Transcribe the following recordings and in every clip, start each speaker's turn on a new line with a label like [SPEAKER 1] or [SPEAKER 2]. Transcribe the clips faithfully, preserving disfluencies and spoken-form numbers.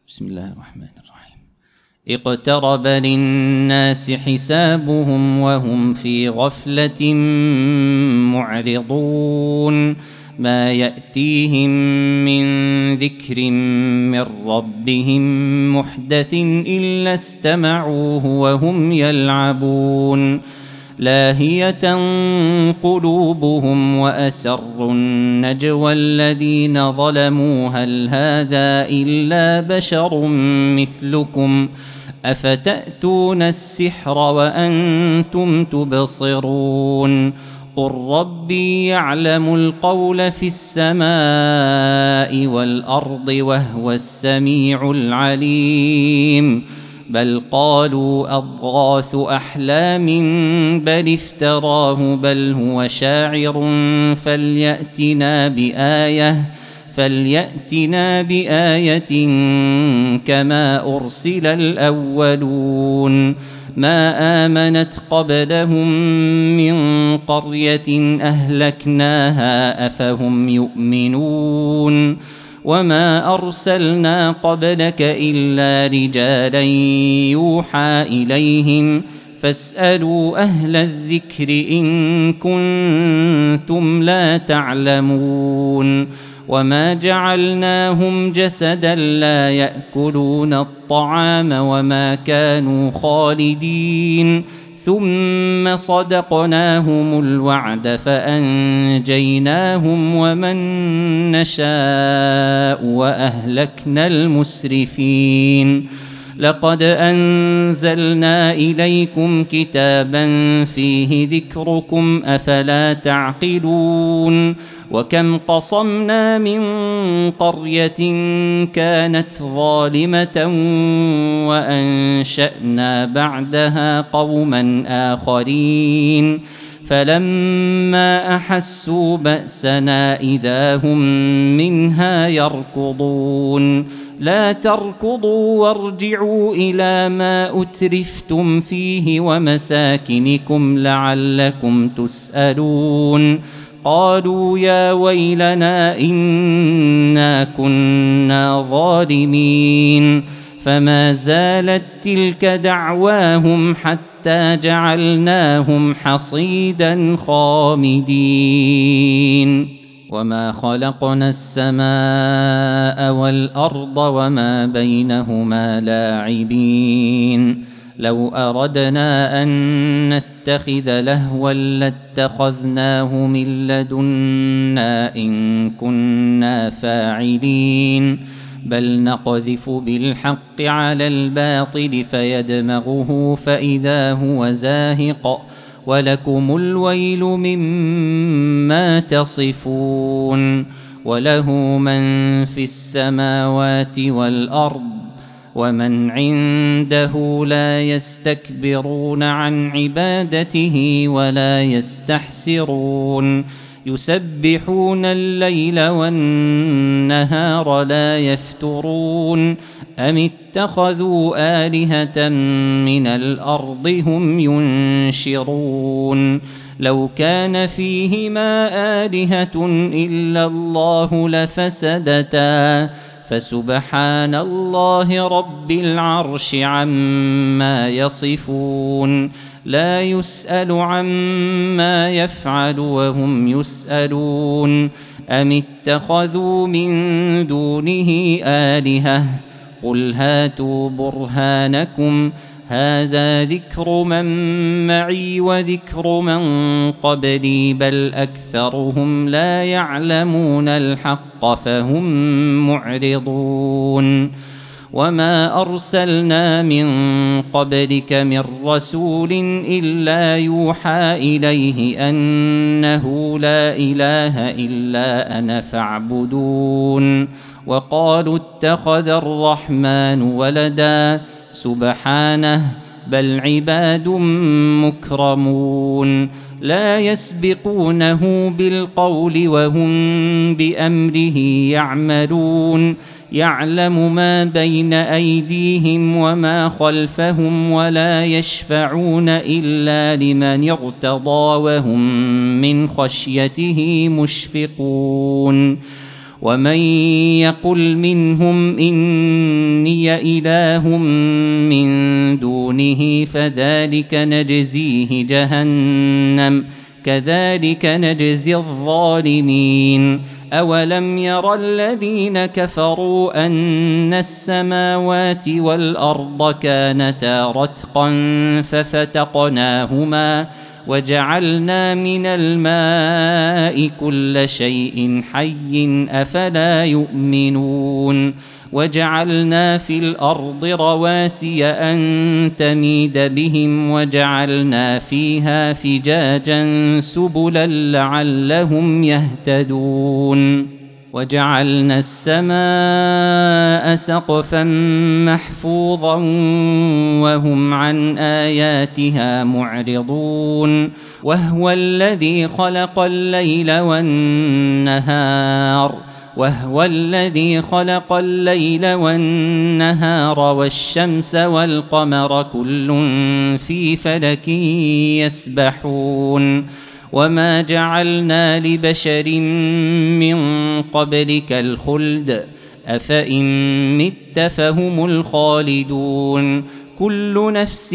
[SPEAKER 1] بسم الله الرحمن الرحيم. اقترب للناس حسابهم وهم في غفلة معرضون ما يأتيهم من ذكر من ربهم محدث إلا استمعوه وهم يلعبون لاهية قلوبهم وأسروا النجوى الذين ظلموا هل هذا إلا بشر مثلكم أفتأتون السحر وأنتم تبصرون قل ربي يعلم القول في السماء والأرض وهو السميع العليم بل قالوا أضغاث أحلام بل افتراه بل هو شاعر فليأتنا بآية فليأتنا بآية كما أرسل الأولون ما آمنت قبلهم من قرية أهلكناها أفهم يؤمنون وما أرسلنا قبلك إلا رجالا يوحى إليهم فاسألوا أهل الذكر إن كنتم لا تعلمون وما جعلناهم جسدا لا يأكلون الطعام وما كانوا خالدين ثم صدقناهم الوعد فأنجيناهم ومن نشاء وأهلكنا المسرفين لقد أنزلنا إليكم كتابا فيه ذكركم أفلا تعقلون وكم قصمنا من قرية كانت ظالمة وأنشأنا بعدها قوما آخرين فلما أحسوا بأسنا إذا هم منها يركضون لا تركضوا وارجعوا إلى ما أترفتم فيه ومساكنكم لعلكم تسألون قالوا يا ويلنا إنا كنا ظالمين فما زالت تلك دعواهم حتى جعلناهم حصيدا خامدين وما خلقنا السماء والأرض وما بينهما لاعبين لو أردنا أن نتخذ لهوا لاتخذناه من لدنا إن كنا فاعلين بل نقذف بالحق على الباطل فيدمغه فإذا هو زاهق ولكم الويل مما تصفون وله من في السماوات والأرض ومن عنده لا يستكبرون عن عبادته ولا يستحسرون يسبحون الليل والنهار لا يفترون أم اتخذوا آلهة من الأرض هم ينشرون لو كان فيهما آلهة إلا الله لفسدتا فسبحان الله رب العرش عما يصفون لا يسأل عما يفعل وهم يسألون أم اتخذوا من دونه آلهة قل هاتوا برهانكم هذا ذكر من معي وذكر من قبلي بل أكثرهم لا يعلمون الحق فهم معرضون وما أرسلنا من قبلك من رسول إلا يوحى إليه أنه لا إله إلا أنا فاعبدون وقالوا اتخذ الرحمن ولدا سبحانه بل عباد مكرمون لا يسبقونه بالقول وهم بأمره يعملون يعلم ما بين أيديهم وما خلفهم ولا يشفعون إلا لمن ارتضى وهم من خشيته مشفقون ومن يقل منهم إني إله من دونه فذلك نجزيه جهنم كذلك نجزي الظالمين. أولم ير الذين كفروا أن السماوات والأرض كانتا رتقا ففتقناهما وجعلنا من الماء كل شيء حي أفلا يؤمنون. وجعلنا في الأرض رواسي أن تميد بهم وجعلنا فيها فجاجا سبلا لعلهم يهتدون. وجعلنا السماء سقفا محفوظا وهم عن آياتها معرضون. وهو الذي خلق الليل والنهار وهو الذي خلق الليل والنهار والشمس والقمر كل في فلك يسبحون. وما جعلنا لبشر من قبلك الخلد أفإن مت فهم الخالدون. كل نفس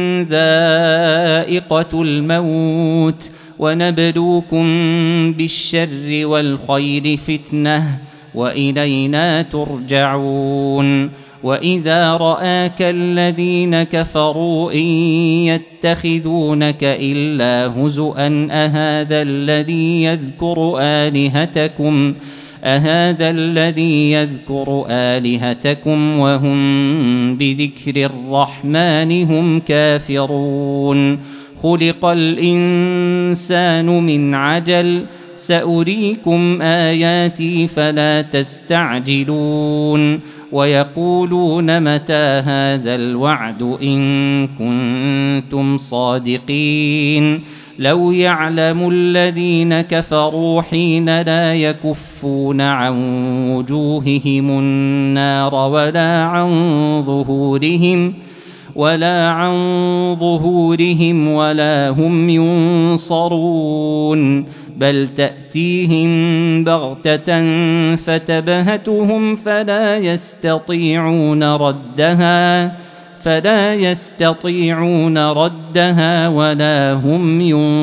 [SPEAKER 1] ذائقة الموت ونبلوكم بالشر والخير فتنة وإلينا ترجعون. وإذا رآك الذين كفروا إن يتخذونك إلا هزؤا أهذا الذي يذكر آلهتكم أهذا الذي يذكر آلهتكم وهم بذكر الرحمن هم كافرون. خلق الإنسان من عجل سأريكم آياتي فلا تستعجلون. ويقولون متى هذا الوعد إن كنتم صادقين. لو يعلم الذين كفروا حين لا يكفون عن وجوههم النار ولا عن ظهورهم ولا عن ظهورهم ولا هم ينصرون بل تأتيهم بغتة فتبهتهم فلا يستطيعون ردها فلا يستطيعون ردها ولا هم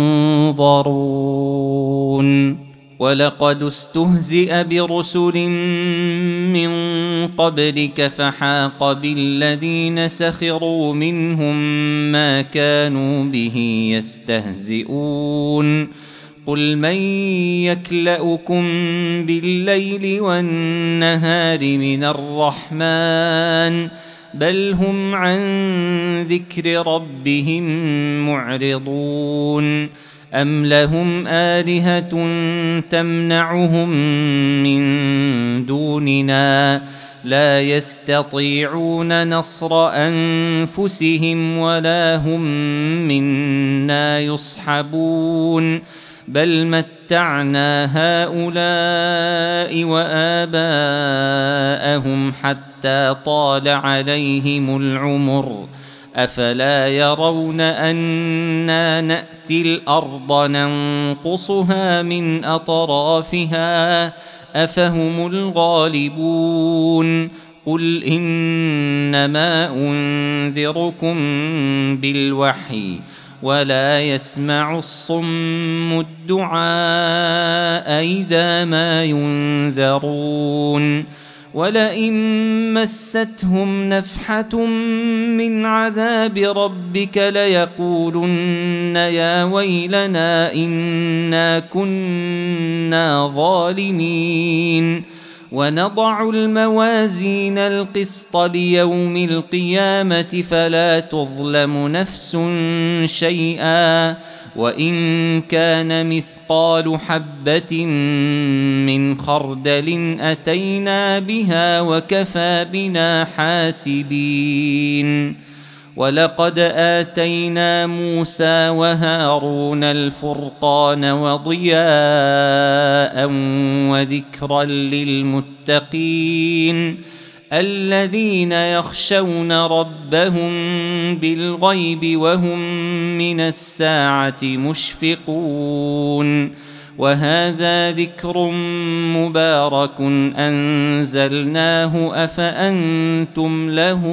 [SPEAKER 1] ينظرون. ولقد استهزئ برسل من قبلك فحاق بالذين سخروا منهم ما كانوا به يستهزئون. قل من يكلؤكم بالليل والنهار من الرحمن بل هم عن ذكر ربهم معرضون. أم لهم آلهة تمنعهم من دوننا لا يستطيعون نصر أنفسهم ولا هم منا يصحبون. بل متعنا هؤلاء وآباءهم حتى طال عليهم العمر أفلا يرون أنا نأتي الأرض ننقصها من أطرافها أفهم الغالبون. قل إنما أنذركم بالوحي ولا يسمع الصم الدعاء إذا ما ينذرون. ولئن مستهم نفحة من عذاب ربك ليقولن يا ويلنا إنا كنا ظالمين. ونضع الموازين القسط ليوم القيامة فلا تظلم نفس شيئا وإن كان مثقال حبة من خردل أتينا بها وكفى بنا حاسبين. ولقد آتينا موسى وهارون الفرقان وضياء وذكرا للمتقين الذين يخشون ربهم بالغيب وهم من الساعة مشفقون. وهذا ذكر مبارك أنزلناه أفأنتم له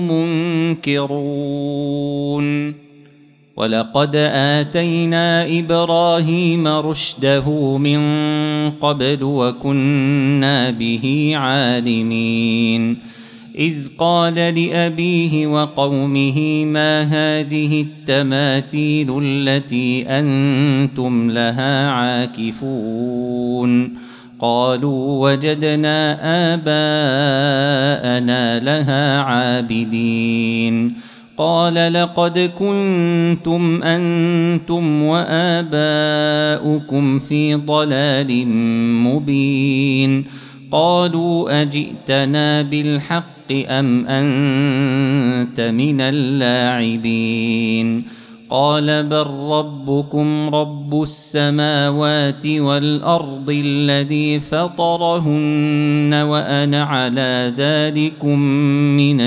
[SPEAKER 1] منكرون ولقد آتينا إبراهيم رشده من قبل وكنا به عالمين إذ قال لأبيه وقومه ما هذه التماثيل التي أنتم لها عاكفون قالوا وجدنا آباءنا لها عابدين قال لقد كنتم أنتم وآباؤكم في ضلال مبين قالوا أجئتنا بالحق أم أنت من اللاعبين قال بل ربكم رب السماوات والأرض الذي فطرهن وأنا على ذلكم من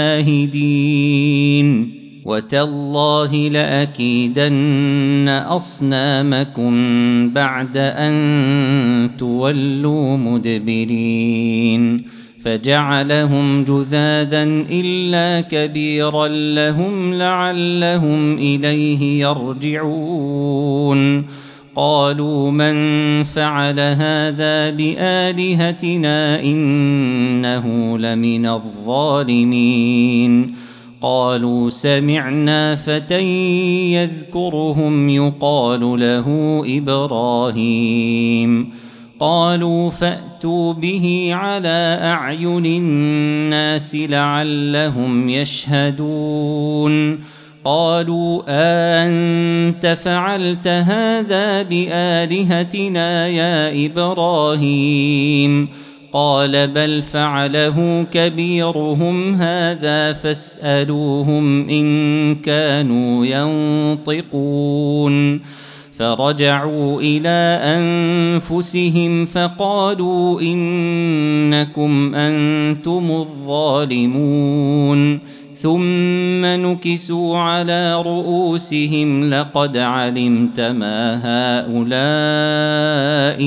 [SPEAKER 1] الشاهدين وتالله لأكيدن أصنامكم بعد أن تولوا مدبرين فجعلهم جذاذا إلا كبيرا لهم لعلهم إليه يرجعون قالوا من فعل هذا بآلهتنا إنه لمن الظالمين قالوا سمعنا فتى يذكرهم يقال له إبراهيم قالوا فأتوا به على أعين الناس لعلهم يشهدون قالوا أنت فعلت هذا بآلهتنا يا إبراهيم قال بل فعله كبيرهم هذا فاسألوهم إن كانوا ينطقون فرجعوا إلى أنفسهم فقالوا إنكم أنتم الظالمون ثم نكسوا على رؤوسهم لقد علمت ما هؤلاء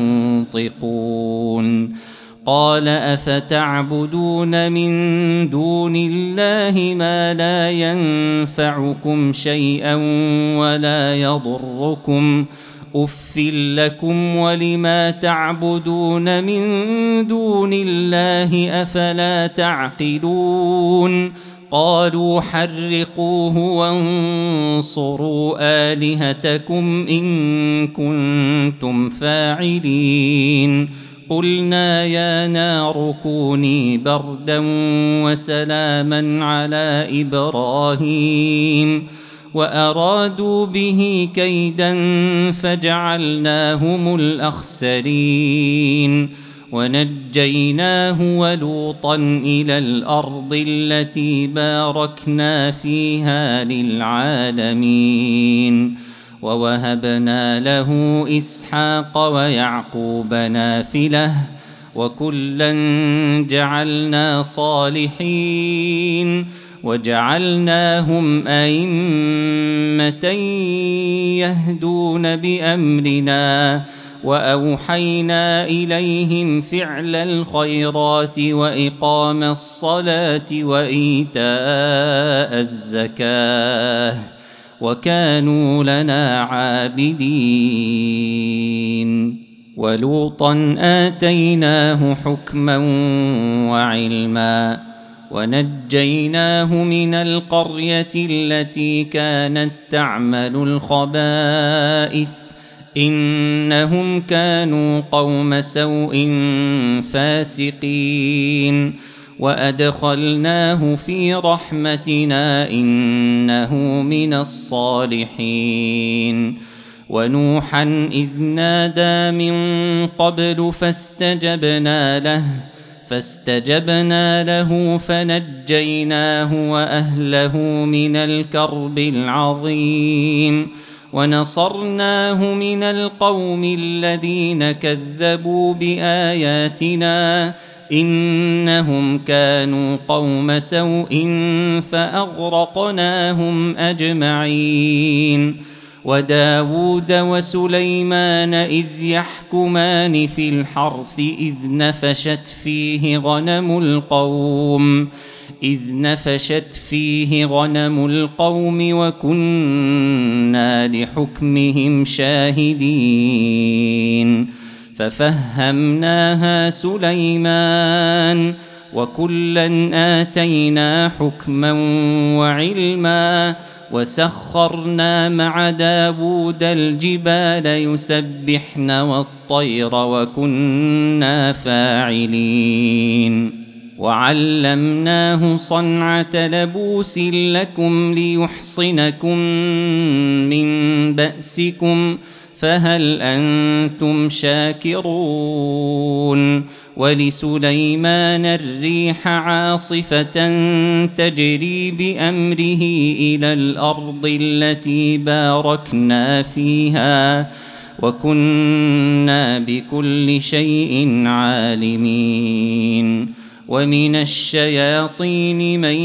[SPEAKER 1] ينطقون قال أفتعبدون من دون الله ما لا ينفعكم شيئا ولا يضركم أف لكم ولما تعبدون من دون الله أفلا تعقلون قالوا حرقوه وانصروا آلهتكم إن كنتم فاعلين قلنا يا نار كوني بردا وسلاما على إبراهيم وأرادوا به كيدا فجعلناهم الأخسرين ونجيناه ولوطا إلى الأرض التي باركنا فيها للعالمين ووهبنا له إسحاق ويعقوب نافلة وكلا جعلنا صالحين وجعلناهم أئمة يهدون بأمرنا وأوحينا إليهم فعل الخيرات وإقام الصلاة وإيتاء الزكاة وكانوا لنا عابدين ولوطا آتيناه حكما وعلما ونجيناه من القرية التي كانت تعمل الخبائث إنهم كانوا قوم سوء فاسقين وأدخلناه في رحمتنا إنه من الصالحين ونوحا إذ نادى من قبل فاستجبنا له فاستجبنا له فنجيناه وأهله من الكرب العظيم ونصرناه من القوم الذين كذبوا بآياتنا إنهم كانوا قوم سوء فأغرقناهم أجمعين وداود وسليمان إذ يحكمان في الحرث إذ نفشت فيه غنم القوم إذ نفشت فيه غنم القوم وكنا لحكمهم شاهدين ففهمناها سليمان وكلا آتينا حكما وعلما وسخرنا مع داود الجبال يسبحن والطير وكنا فاعلين وعلمناه صنعة لبوس لكم ليحصنكم من بأسكم فهل أنتم شاكرون ولسليمان الريح عاصفة تجري بأمره إلى الأرض التي باركنا فيها وكنا بكل شيء عالمين ومن الشياطين من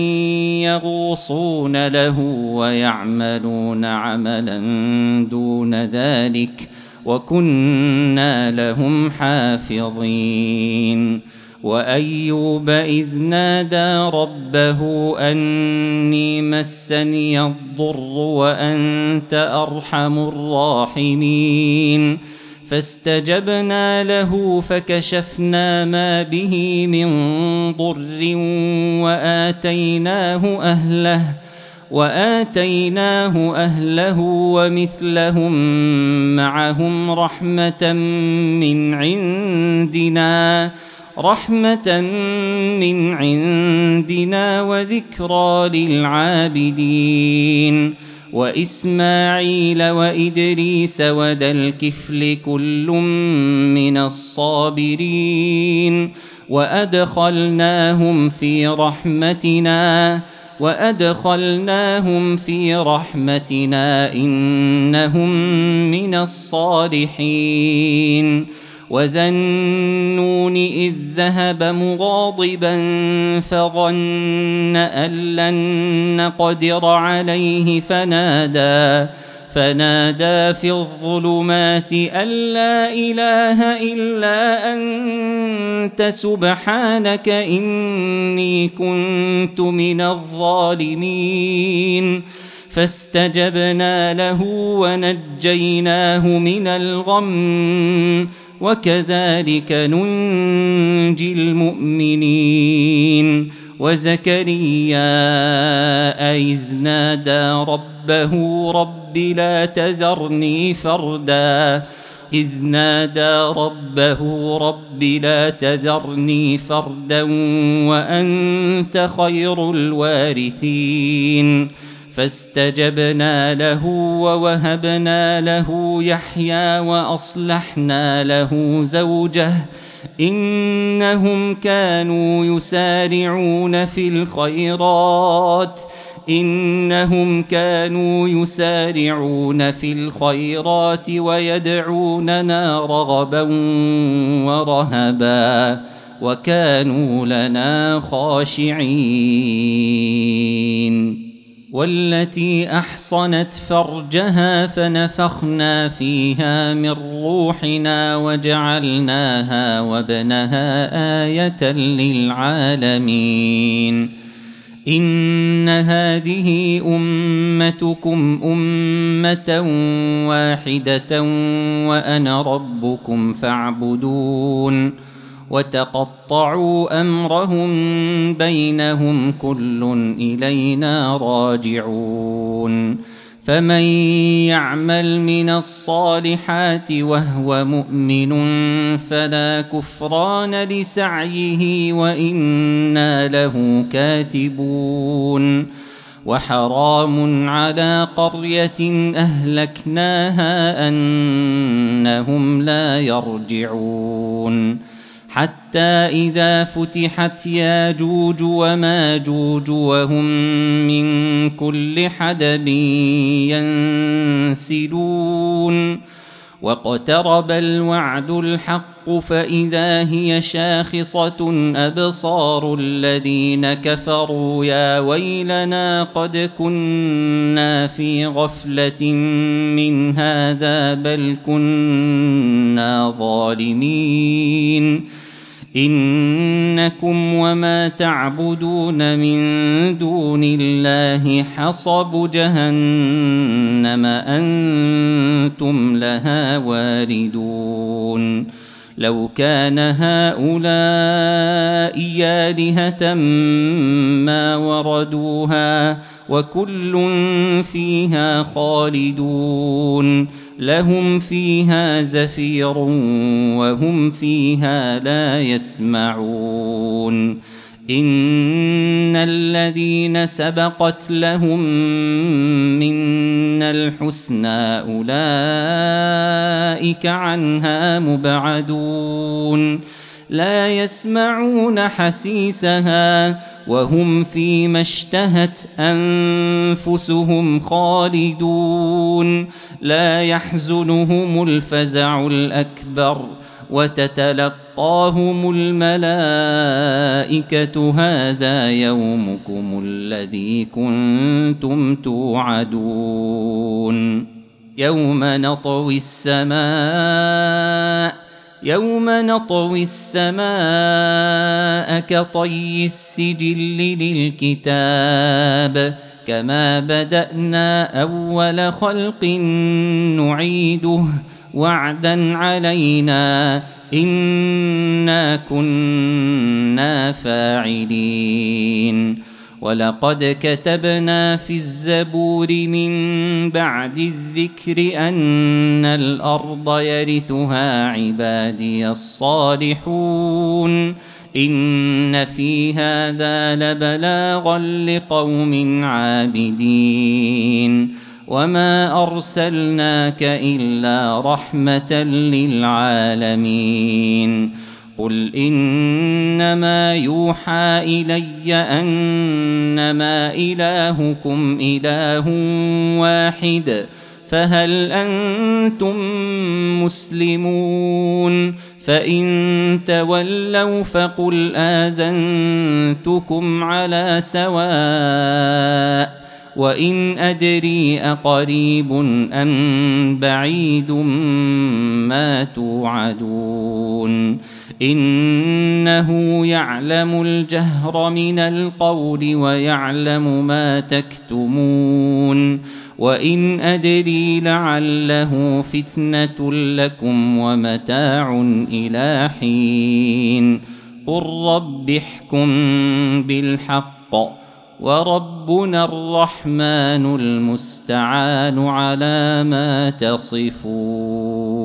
[SPEAKER 1] يغوصون له ويعملون عملا دون ذلك وكنا لهم حافظين وأيوب إذ نادى ربه أني مسني الضر وأنت أرحم الراحمين فاستجبنا له فكشفنا ما به من ضر وآتيناه أهله وآتيناه أهله ومثلهم معهم رحمة من عندنا رحمة من عندنا وذكرى للعابدين وإسماعيل وإدريس وذا الكفل كل من الصابرين وأدخلناهم في رحمتنا وأدخلناهم في رحمتنا إنهم من الصالحين وذا النون إذ ذهب مغاضبا فظن أن لن نقدر عليه فنادى فنادى في الظلمات أن لا إله إلا أنت سبحانك إني كنت من الظالمين فاستجبنا له ونجيناه من الغم وكذلك ننجي المؤمنين وزكريا إذ نادى ربه رب لا تذرني فردا إذ نادى ربه رب لا تذرني فردا وأنت خير الوارثين فاستجبنا له ووهبنا له يحيى وأصلحنا له زوجه إنهم كانوا يسارعون في الخيرات إنهم كانوا يسارعون في الخيرات ويدعوننا رغبا ورهبا وكانوا لنا خاشعين والتي أحصنت فرجها فنفخنا فيها من روحنا وجعلناها وابنها آية للعالمين إن هذه أمتكم أمة واحدة وأنا ربكم فاعبدون وتقطعوا أمرهم بينهم كل إلينا راجعون فمن يعمل من الصالحات وهو مؤمن فلا كفران لسعيه وإنا له كاتبون وحرام على قرية أهلكناها أنهم لا يرجعون حتى إذا فتحت ياجوج وماجوج وهم من كل حدب ينسلون واقترب الوعد الحق فإذا هي شاخصة أبصار الذين كفروا يا ويلنا قد كنا في غفلة من هذا بل كنا ظالمين إنكم وما تعبدون من دون الله حصب جهنم أنتم لها واردون لو كان هؤلاء آلهة ما وردوها وكل فيها خالدون لهم فيها زفير وهم فيها لا يسمعون إن الذين سبقت لهم منا الحسنى أولئك عنها مبعدون لا يسمعون حسيسها وهم فيما اشتهت أنفسهم خالدون لا يحزنهم الفزع الأكبر وتتلقاهم الملائكة هذا يومكم الذي كنتم توعدون يوم نطوي السماء يوم نطوي السماء كطي السجل للكتاب كما بدأنا أول خلق نعيده وعدا علينا إنا كنا فاعلين ولقد كتبنا في الزبور من بعد الذكر أن الأرض يرثها عبادي الصالحون إن في هذا لبلاغا لقوم عابدين وما أرسلناك إلا رحمة للعالمين قل إنما يوحى إلي أنما إلهكم إله واحد فهل أنتم مسلمون فإن تولوا فقل آذنتكم على سواء وإن أدري أقريب أم بعيد ما توعدون إنه يعلم الجهر من القول ويعلم ما تكتمون وإن أدري لعله فتنة لكم ومتاع إلى حين قل رب احكم بالحق وربنا الرحمن المستعان على ما تصفون.